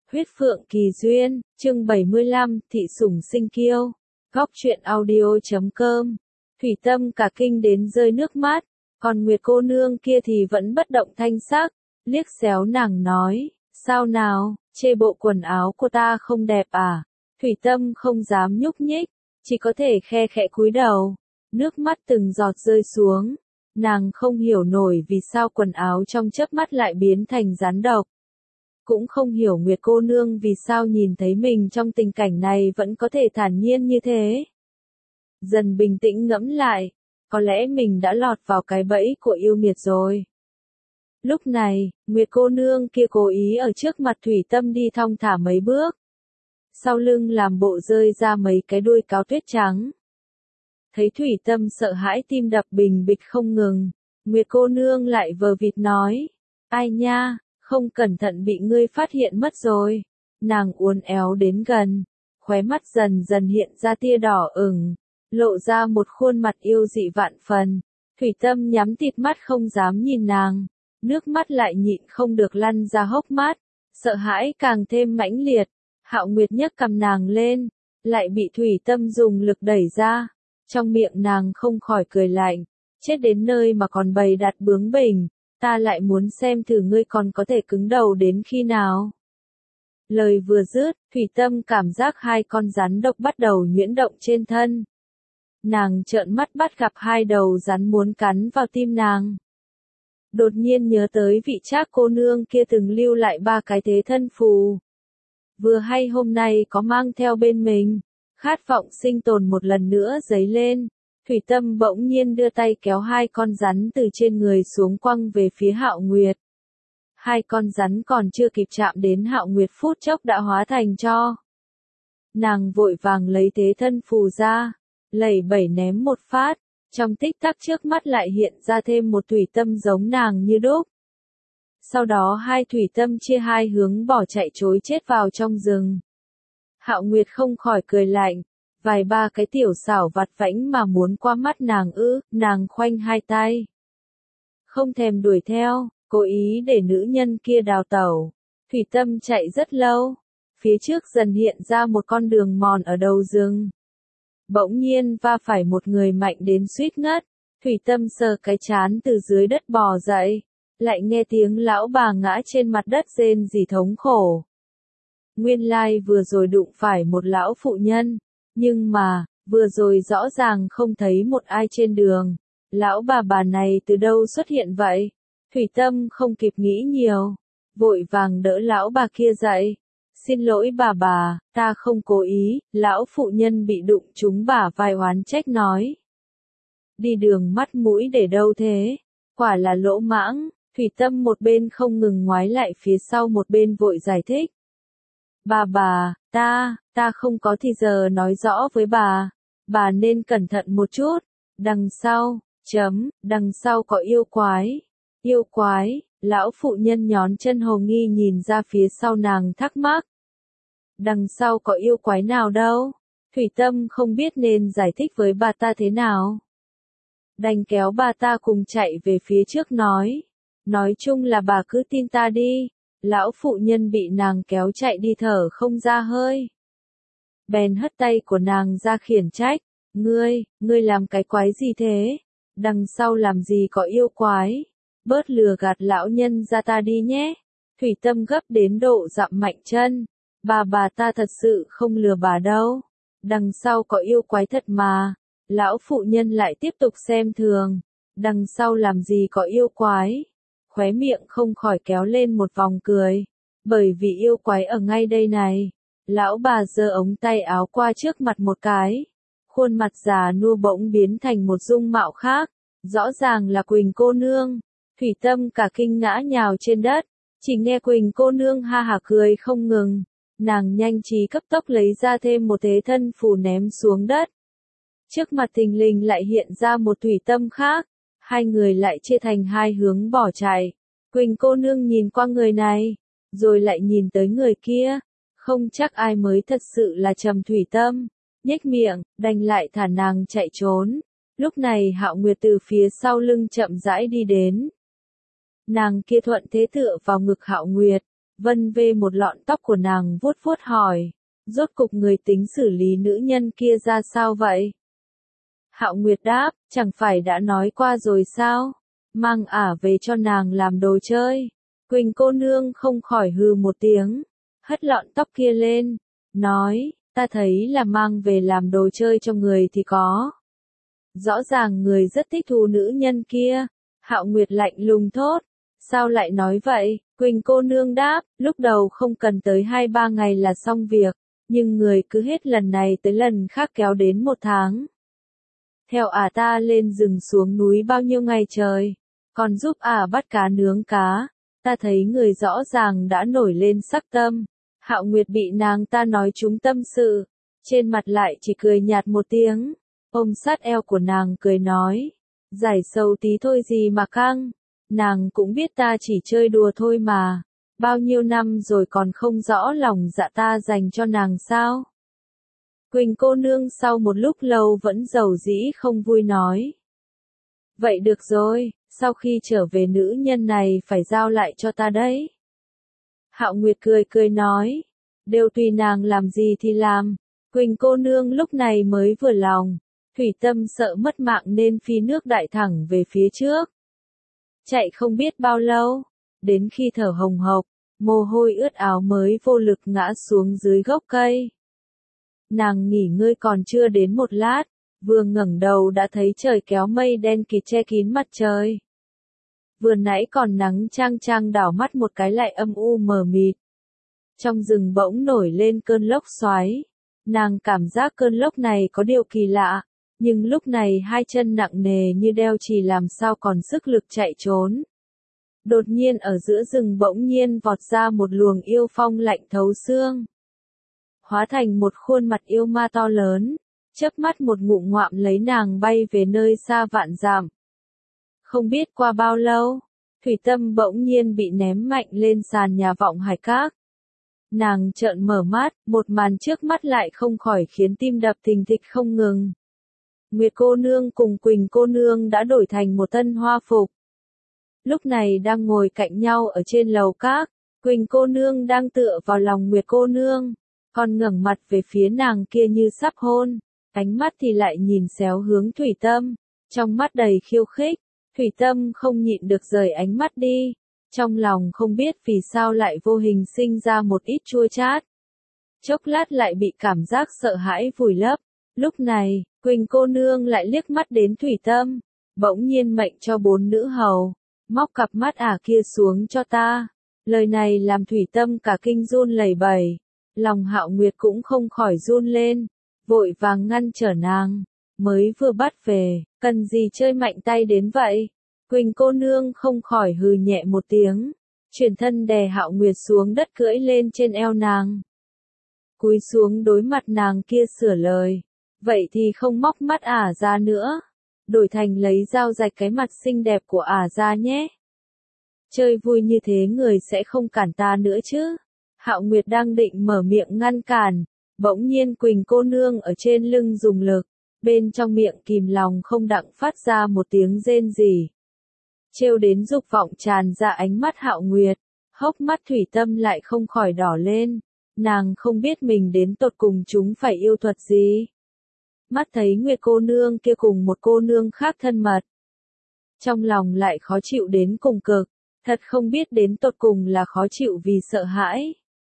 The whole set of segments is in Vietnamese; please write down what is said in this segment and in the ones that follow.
Huyết Phượng Kỳ Duyên, chương 75, Thị Sủng Sinh Kiêu. Góc truyện audio.com. Thủy Tâm cả kinh đến rơi nước mắt, còn Nguyệt cô nương kia thì vẫn bất động thanh sắc, liếc xéo nàng nói, sao nào, chê bộ quần áo của ta không đẹp à? Thủy Tâm không dám nhúc nhích, chỉ có thể khe khẽ cúi đầu, nước mắt từng giọt rơi xuống, nàng không hiểu nổi vì sao quần áo trong chớp mắt lại biến thành rắn độc. Cũng không hiểu Nguyệt cô nương vì sao nhìn thấy mình trong tình cảnh này vẫn có thể thản nhiên như thế. Dần bình tĩnh ngẫm lại, có lẽ mình đã lọt vào cái bẫy của yêu nghiệt rồi. Lúc này, Nguyệt cô nương kia cố ý ở trước mặt Thủy Tâm đi thong thả mấy bước. Sau lưng làm bộ rơi ra mấy cái đuôi cáo tuyết trắng. Thấy Thủy Tâm sợ hãi tim đập bình bịch không ngừng, Nguyệt cô nương lại vờ vịt nói, ai nha, không cẩn thận bị ngươi phát hiện mất rồi. Nàng uốn éo đến gần, khóe mắt dần dần hiện ra tia đỏ ửng, lộ ra một khuôn mặt yêu dị vạn phần. Thủy Tâm nhắm tịt mắt không dám nhìn nàng, nước mắt lại nhịn không được lăn ra hốc mắt, sợ hãi càng thêm mãnh liệt. Hạo Nguyệt nhấc cầm nàng lên, lại bị Thủy Tâm dùng lực đẩy ra, trong miệng nàng không khỏi cười lạnh, chết đến nơi mà còn bày đặt bướng bỉnh, ta lại muốn xem thử ngươi còn có thể cứng đầu đến khi nào. Lời vừa dứt, Thủy Tâm cảm giác hai con rắn độc bắt đầu nhuyễn động trên thân. Nàng trợn mắt bắt gặp hai đầu rắn muốn cắn vào tim nàng. Đột nhiên nhớ tới vị Trác cô nương kia từng lưu lại 3 cái thế thân phù. Vừa hay hôm nay có mang theo bên mình, khát vọng sinh tồn một lần nữa dấy lên. Thủy Tâm bỗng nhiên đưa tay kéo hai con rắn từ trên người xuống quăng về phía Hạo Nguyệt. Hai con rắn còn chưa kịp chạm đến Hạo Nguyệt phút chốc đã hóa thành tro. Nàng vội vàng lấy thế thân phù ra, lẩy bẩy ném một phát, trong tích tắc trước mắt lại hiện ra thêm một Thủy Tâm giống nàng như đúc. Sau đó hai Thủy Tâm chia hai hướng bỏ chạy trối chết vào trong rừng. Hạo Nguyệt không khỏi cười lạnh, vài ba cái tiểu xảo vặt vãnh mà muốn qua mắt nàng ư, nàng khoanh hai tay. Không thèm đuổi theo, cố ý để nữ nhân kia đào tẩu. Thủy Tâm chạy rất lâu, phía trước dần hiện ra một con đường mòn ở đầu rừng. Bỗng nhiên va phải một người mạnh đến suýt ngất, Thủy Tâm sờ cái trán từ dưới đất bò dậy, lại nghe tiếng lão bà ngã trên mặt đất rên rỉ thống khổ. Nguyên lai vừa rồi đụng phải một lão phụ nhân, nhưng mà, vừa rồi rõ ràng không thấy một ai trên đường. Lão bà này từ đâu xuất hiện vậy? Thủy Tâm không kịp nghĩ nhiều, vội vàng đỡ lão bà kia dậy. Xin lỗi bà, ta không cố ý, lão phụ nhân bị đụng trúng bả vai oán trách nói. Đi đường mắt mũi để đâu thế? Quả là lỗ mãng. Thủy Tâm một bên không ngừng ngoái lại phía sau một bên vội giải thích. Bà, ta không có thì giờ nói rõ với bà nên cẩn thận một chút, đằng sau có yêu quái, lão phụ nhân nhón chân hồ nghi nhìn ra phía sau nàng thắc mắc. Đằng sau có yêu quái nào đâu, Thủy Tâm không biết nên giải thích với bà ta thế nào. Đành kéo bà ta cùng chạy về phía trước nói chung là bà cứ tin ta đi. Lão phụ nhân bị nàng kéo chạy đi thở không ra hơi. Bèn hất tay của nàng ra khiển trách, ngươi làm cái quái gì thế? Đằng sau làm gì có yêu quái? Bớt lừa gạt lão nhân ra ta đi nhé. Thủy Tâm gấp đến độ dặm mạnh chân. Bà ta thật sự không lừa bà đâu. Đằng sau có yêu quái thật mà. Lão phụ nhân lại tiếp tục xem thường. Đằng sau làm gì có yêu quái? Khóe miệng không khỏi kéo lên một vòng cười. Bởi vì yêu quái ở ngay đây này. Lão bà giơ ống tay áo qua trước mặt một cái. Khuôn mặt già nua bỗng biến thành một dung mạo khác. Rõ ràng là Quỳnh cô nương. Thủy Tâm cả kinh ngã nhào trên đất. Chỉ nghe Quỳnh cô nương ha hả cười không ngừng. Nàng nhanh trí cấp tốc lấy ra thêm một thế thân phù ném xuống đất. Trước mặt thình lình lại hiện ra một Thủy Tâm khác. Hai người lại chia thành hai hướng bỏ chạy. Quỳnh cô nương nhìn qua người này, rồi lại nhìn tới người kia. Không chắc ai mới thật sự là Trầm Thủy Tâm. Nhếch miệng, đành lại thả nàng chạy trốn. Lúc này Hạo Nguyệt từ phía sau lưng chậm rãi đi đến. Nàng kia thuận thế tựa vào ngực Hạo Nguyệt, vân vê một lọn tóc của nàng vuốt vuốt hỏi, rốt cục người tính xử lý nữ nhân kia ra sao vậy? Hạo Nguyệt đáp, chẳng phải đã nói qua rồi sao? Mang ả về cho nàng làm đồ chơi. Quỳnh cô nương không khỏi hừ một tiếng, hất lọn tóc kia lên, nói, ta thấy là mang về làm đồ chơi cho người thì có. Rõ ràng người rất thích thú nữ nhân kia. Hạo Nguyệt lạnh lùng thốt, sao lại nói vậy? Quỳnh cô nương đáp, lúc đầu không cần tới 2-3 ngày là xong việc, nhưng người cứ hết lần này tới lần khác kéo đến 1 tháng. Theo ả ta lên rừng xuống núi bao nhiêu ngày trời, còn giúp ả bắt cá nướng cá, ta thấy người rõ ràng đã nổi lên sắc tâm. Hạo Nguyệt bị nàng ta nói trúng tâm sự, trên mặt lại chỉ cười nhạt một tiếng, ôm sát eo của nàng cười nói, giải sầu tí thôi gì mà căng, nàng cũng biết ta chỉ chơi đùa thôi mà, bao nhiêu năm rồi còn không rõ lòng dạ ta dành cho nàng sao? Quỳnh cô nương sau một lúc lâu vẫn dầu dĩ không vui nói. Vậy được rồi, sau khi trở về nữ nhân này phải giao lại cho ta đấy. Hạo Nguyệt cười cười nói, đều tùy nàng làm gì thì làm. Quỳnh cô nương lúc này mới vừa lòng, thủy tâm sợ mất mạng nên phi nước đại thẳng về phía trước. Chạy không biết bao lâu, đến khi thở hồng hộc, mồ hôi ướt áo mới vô lực ngã xuống dưới gốc cây. Nàng nghỉ ngơi còn chưa đến 1 lát, vừa ngẩng đầu đã thấy trời kéo mây đen kịt che kín mặt trời. Vừa nãy còn nắng chang chang đảo mắt một cái lại âm u mờ mịt. Trong rừng bỗng nổi lên cơn lốc xoáy. Nàng cảm giác cơn lốc này có điều kỳ lạ, nhưng lúc này 2 chân nặng nề như đeo chì làm sao còn sức lực chạy trốn. Đột nhiên ở giữa rừng bỗng nhiên vọt ra một luồng yêu phong lạnh thấu xương. Hóa thành một khuôn mặt yêu ma to lớn, chớp mắt một ngụm ngoạm lấy nàng bay về nơi xa vạn dặm. Không biết qua bao lâu, thủy tâm bỗng nhiên bị ném mạnh lên sàn nhà vọng hải các. Nàng trợn mở mắt, một màn trước mắt lại không khỏi khiến tim đập thình thịch không ngừng. Nguyệt cô nương cùng Quỳnh cô nương đã đổi thành một thân hoa phục. Lúc này đang ngồi cạnh nhau ở trên lầu các, Quỳnh cô nương đang tựa vào lòng Nguyệt cô nương, còn ngẩng mặt về phía nàng kia như sắp hôn, ánh mắt thì lại nhìn xéo hướng thủy tâm, trong mắt đầy khiêu khích. Thủy tâm không nhịn được rời ánh mắt đi, trong lòng không biết vì sao lại vô hình sinh ra một ít chua chát. Chốc lát lại bị cảm giác sợ hãi vùi lấp, lúc này, Quỳnh cô nương lại liếc mắt đến thủy tâm, bỗng nhiên mệnh cho 4 nữ hầu, móc cặp mắt ả kia xuống cho ta. Lời này làm thủy tâm cả kinh run lẩy bẩy, lòng Hạo Nguyệt cũng không khỏi run lên, vội vàng ngăn trở nàng, mới vừa bắt về, cần gì chơi mạnh tay đến vậy? Quỳnh cô nương không khỏi hừ nhẹ một tiếng, chuyển thân đè Hạo Nguyệt xuống đất cưỡi lên trên eo nàng. Cúi xuống đối mặt nàng kia sửa lời, vậy thì không móc mắt ả ra nữa, đổi thành lấy dao rạch cái mặt xinh đẹp của ả ra nhé. Chơi vui như thế người sẽ không cản ta nữa chứ? Hạo Nguyệt đang định mở miệng ngăn cản, bỗng nhiên Quỳnh cô nương ở trên lưng dùng lực, bên trong miệng kìm lòng không đặng phát ra một tiếng rên rỉ. Trêu đến dục vọng tràn ra ánh mắt Hạo Nguyệt, hốc mắt thủy tâm lại không khỏi đỏ lên, nàng không biết mình đến tột cùng chúng phải yêu thuật gì. Mắt thấy Nguyệt cô nương kia cùng một cô nương khác thân mật, trong lòng lại khó chịu đến cùng cực, thật không biết đến tột cùng là khó chịu vì sợ hãi,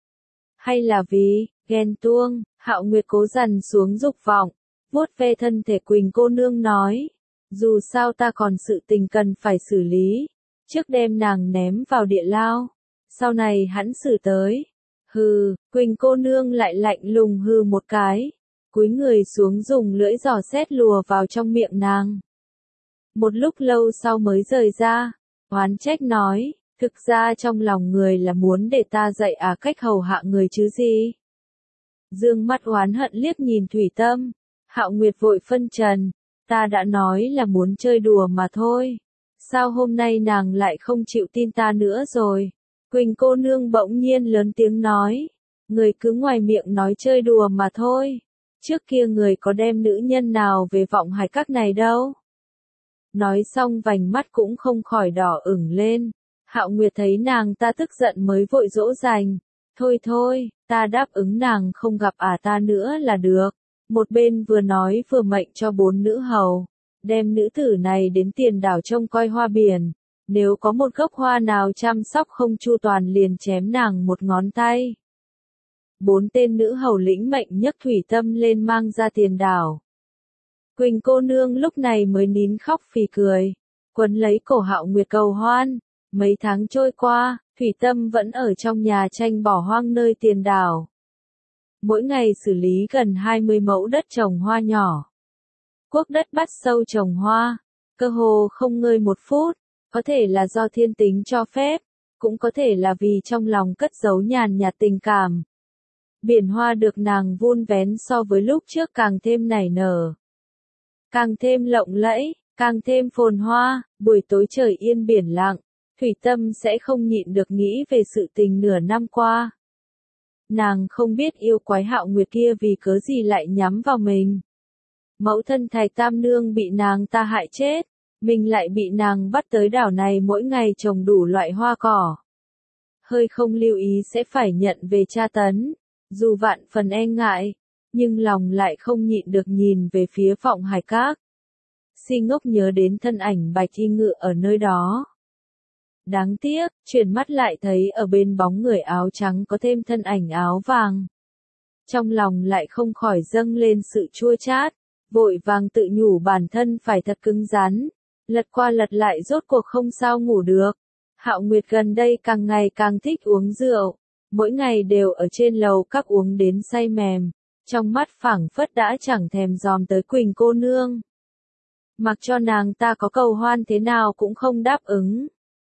hay là vì ghen tuông. Hạo Nguyệt cố dằn xuống dục vọng, vuốt ve thân thể Quỳnh cô nương nói, dù sao ta còn sự tình cần phải xử lý, trước đem nàng ném vào địa lao, sau này hẵn xử tới. Hừ, Quỳnh cô nương lại lạnh lùng hừ một cái, cúi người xuống dùng lưỡi giò xét lùa vào trong miệng nàng. Một lúc lâu sau mới rời ra, oán trách nói, thực ra trong lòng người là muốn để ta dạy cách hầu hạ người chứ gì. Dương mắt oán hận liếc nhìn thủy tâm, Hạo Nguyệt vội phân trần, ta đã nói là muốn chơi đùa mà thôi, sao hôm nay nàng lại không chịu tin ta nữa rồi? Quỳnh cô nương bỗng nhiên lớn tiếng nói, người cứ ngoài miệng nói chơi đùa mà thôi, trước kia người có đem nữ nhân nào về vọng hải các này đâu. Nói xong vành mắt cũng không khỏi đỏ ửng lên, Hạo Nguyệt thấy nàng ta tức giận mới vội dỗ dành. Thôi thôi, ta đáp ứng nàng không gặp ta nữa là được. Một bên vừa nói vừa mệnh cho 4 nữ hầu. Đem nữ tử này đến Tiền Đảo trông coi hoa biển. Nếu có một gốc hoa nào chăm sóc không chu toàn liền chém nàng một ngón tay. 4 tên nữ hầu lĩnh mệnh nhấc Thủy Tâm lên mang ra Tiền Đảo. Quỳnh cô nương lúc này mới nín khóc phì cười. Quấn lấy cổ Hạo Nguyệt cầu hoan. Mấy tháng trôi qua, Thủy Tâm vẫn ở trong nhà tranh bỏ hoang nơi Tiền Đảo. Mỗi ngày xử lý gần 20 mẫu đất trồng hoa nhỏ. Cuốc đất bắt sâu trồng hoa, cơ hồ không ngơi một phút, có thể là do thiên tính cho phép, cũng có thể là vì trong lòng cất giấu nhàn nhạt tình cảm. Biển hoa được nàng vun vén so với lúc trước càng thêm nảy nở. Càng thêm lộng lẫy, càng thêm phồn hoa, buổi tối trời yên biển lặng, Thủy Tâm sẽ không nhịn được nghĩ về sự tình nửa năm qua. Nàng không biết yêu quái Hạo Nguyệt kia vì cớ gì lại nhắm vào mình. Mẫu thân Thạch Tam Nương bị nàng ta hại chết, mình lại bị nàng bắt tới đảo này mỗi ngày trồng đủ loại hoa cỏ. Hơi không lưu ý sẽ phải nhận về tra tấn, dù vạn phần e ngại, nhưng lòng lại không nhịn được nhìn về phía Vọng Hải Các. Si ngốc nhớ đến thân ảnh Bạch Y Ngự ở nơi đó. Đáng tiếc, chuyển mắt lại thấy ở bên bóng người áo trắng có thêm thân ảnh áo vàng. Trong lòng lại không khỏi dâng lên sự chua chát, vội vàng tự nhủ bản thân phải thật cứng rắn, lật qua lật lại rốt cuộc không sao ngủ được. Hạo Nguyệt gần đây càng ngày càng thích uống rượu, mỗi ngày đều ở trên lầu các uống đến say mềm, trong mắt phảng phất đã chẳng thèm dòm tới Quỳnh cô nương. Mặc cho nàng ta có cầu hoan thế nào cũng không đáp ứng.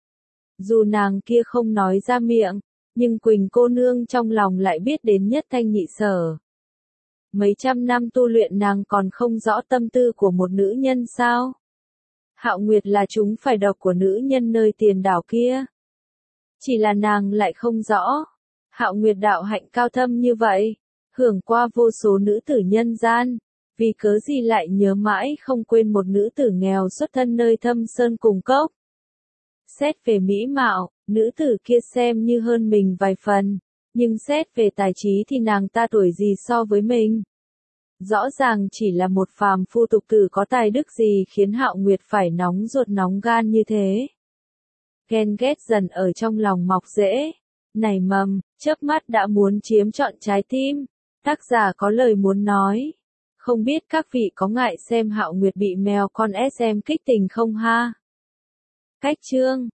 Dù nàng kia không nói ra miệng, nhưng Quỳnh cô nương trong lòng lại biết đến nhất thanh nhị sở. Mấy trăm năm tu luyện nàng còn không rõ tâm tư của một nữ nhân sao? Hạo Nguyệt là chúng phải độc của nữ nhân nơi Tiền Đảo kia. Chỉ là nàng lại không rõ. Hạo Nguyệt đạo hạnh cao thâm như vậy, hưởng qua vô số nữ tử nhân gian, vì cớ gì lại nhớ mãi không quên một nữ tử nghèo xuất thân nơi Thâm Sơn cùng cốc. Xét về mỹ mạo, nữ tử kia xem như hơn mình vài phần, nhưng xét về tài trí thì nàng ta tuổi gì so với mình. Rõ ràng chỉ là một phàm phu tục tử có tài đức gì khiến Hạo Nguyệt phải nóng ruột nóng gan như thế. Ghen ghét dần ở trong lòng mọc rễ, nảy mầm, chớp mắt đã muốn chiếm trọn trái tim. Tác giả có lời muốn nói. Không biết các vị có ngại xem Hạo Nguyệt bị mèo con SM kích tình không ha? Cách chương